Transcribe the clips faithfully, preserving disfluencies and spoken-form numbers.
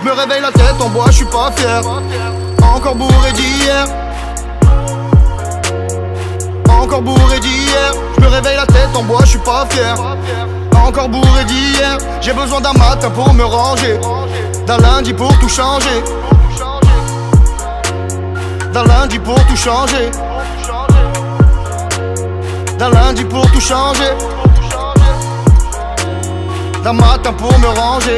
Je me réveille la tête en bois, je suis pas fier. Encore bourré d'hier. Encore bourré d'hier. Je me réveille la tête en bois, je suis pas fier. Encore bourré d'hier. J'ai besoin d'un matin pour me ranger, d'un lundi pour tout changer, d'un lundi pour tout changer, d'un lundi pour tout changer, d'un matin pour me ranger,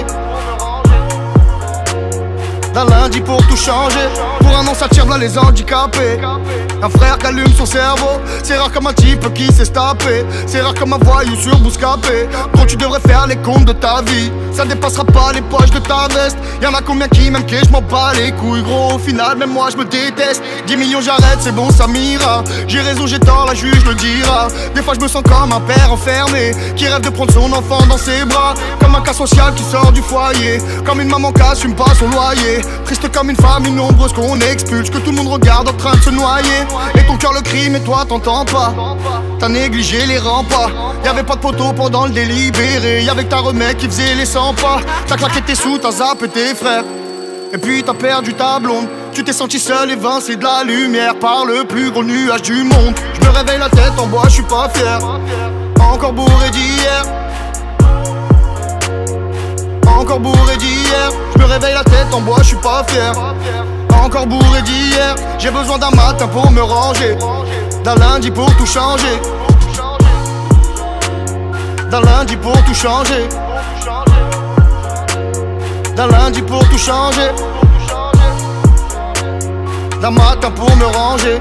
d'un lundi pour tout changer. Pour un an ça tire là les handicapés. Un frère qui allume son cerveau. C'est rare comme un type qui s'est tapé. C'est rare comme un voyou sur Bouscapé. Quand tu devrais faire les comptes de ta vie, ça dépassera pas les poches de ta veste. Y'en a combien qui m'aiment que je m'en bats les couilles gros. Au final même moi je me déteste. Dix millions j'arrête, c'est bon ça m'ira. J'ai raison j'ai tort, la juge le dira. Des fois je me sens comme un père enfermé qui rêve de prendre son enfant dans ses bras. Comme un cas social qui sort du foyer. Comme une maman qui assume pas son loyer. Triste comme une famille nombreuse qu'on expulse, que tout le monde regarde en train de se noyer. Et ton cœur le crie mais toi t'entends pas. T'as négligé les remparts. Y'avait pas de poteau pendant le délibéré. Y'avait que ta remède qui faisait les cent pas. T'as claqué tes sous, t'as zappé tes frères. Et puis t'as perdu ta blonde. Tu t'es senti seul évincé de la lumière par le plus gros nuage du monde. Je me réveille la tête en bois, je suis pas fier. Encore bourré d'hier. Encore bourré d'hier. Je me réveille la tête en bois, je suis pas fier. Encore bourré d'hier. J'ai besoin d'un matin pour me ranger, d'un lundi pour tout changer, d'un lundi pour tout changer, d'un lundi pour tout changer, d'un matin pour me ranger,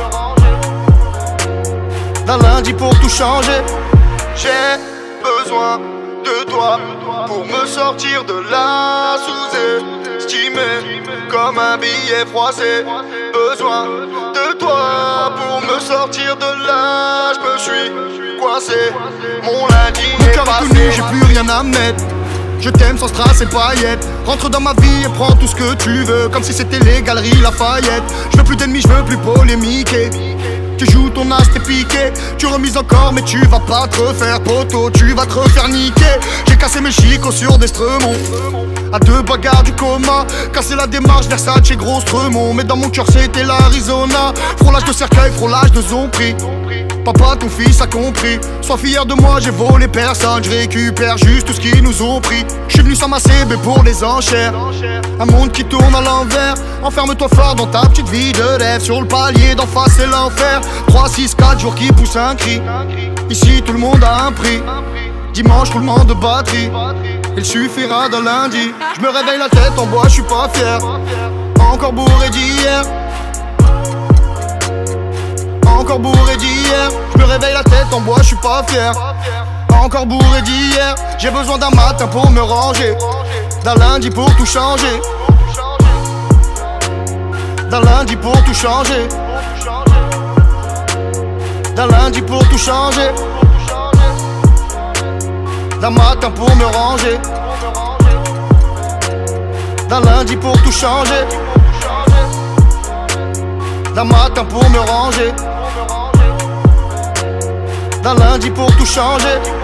d'un lundi pour tout changer. J'ai besoin de toi pour me sortir de là, sous-estimé comme un billet froissé. Besoin de toi pour me sortir de là, je me suis coincé. Mon lundi est passé, j'ai plus rien à mettre. Je t'aime sans strass et paillettes. Rentre dans ma vie et prends tout ce que tu veux, comme si c'était les galeries Lafayette. Je veux plus d'ennemis, je veux plus polémiquer. Tu joues ton as, t'es piqué. Tu remises encore mais tu vas pas te refaire poteau. Tu vas te refaire niquer. J'ai cassé mes chicots sur des stremons. À deux bagarres du coma. Casser la démarche, Versace et gros stremont. Mais dans mon cœur c'était l'Arizona. Frôlage de cercueil, frôlage de zombie. Papa, ton fils a compris. Sois fier de moi, j'ai volé personne. Je récupère juste tout ce qu'ils nous ont pris. Je suis venu s'amasser, mais pour les enchères. Un monde qui tourne à l'envers. Enferme-toi fort dans ta petite vie de rêve. Sur le palier d'en face, c'est l'enfer. Trois, six, quatre jours qui poussent un cri. Ici, tout le monde a un prix. Dimanche, roulement de batterie. Il suffira d'un lundi. Je me réveille la tête en bois, je suis pas fier. Encore bourré d'hier. Encore bourré d'hier. Je me réveille la tête en bois, je suis pas fier. Encore bourré d'hier. J'ai besoin d'un matin pour me ranger, d'un lundi pour tout changer, d'un lundi pour tout changer, d'un lundi pour tout changer, d'un matin pour me ranger, d'un lundi pour tout changer, d'un matin pour me ranger, d'un lundi pour tout changer.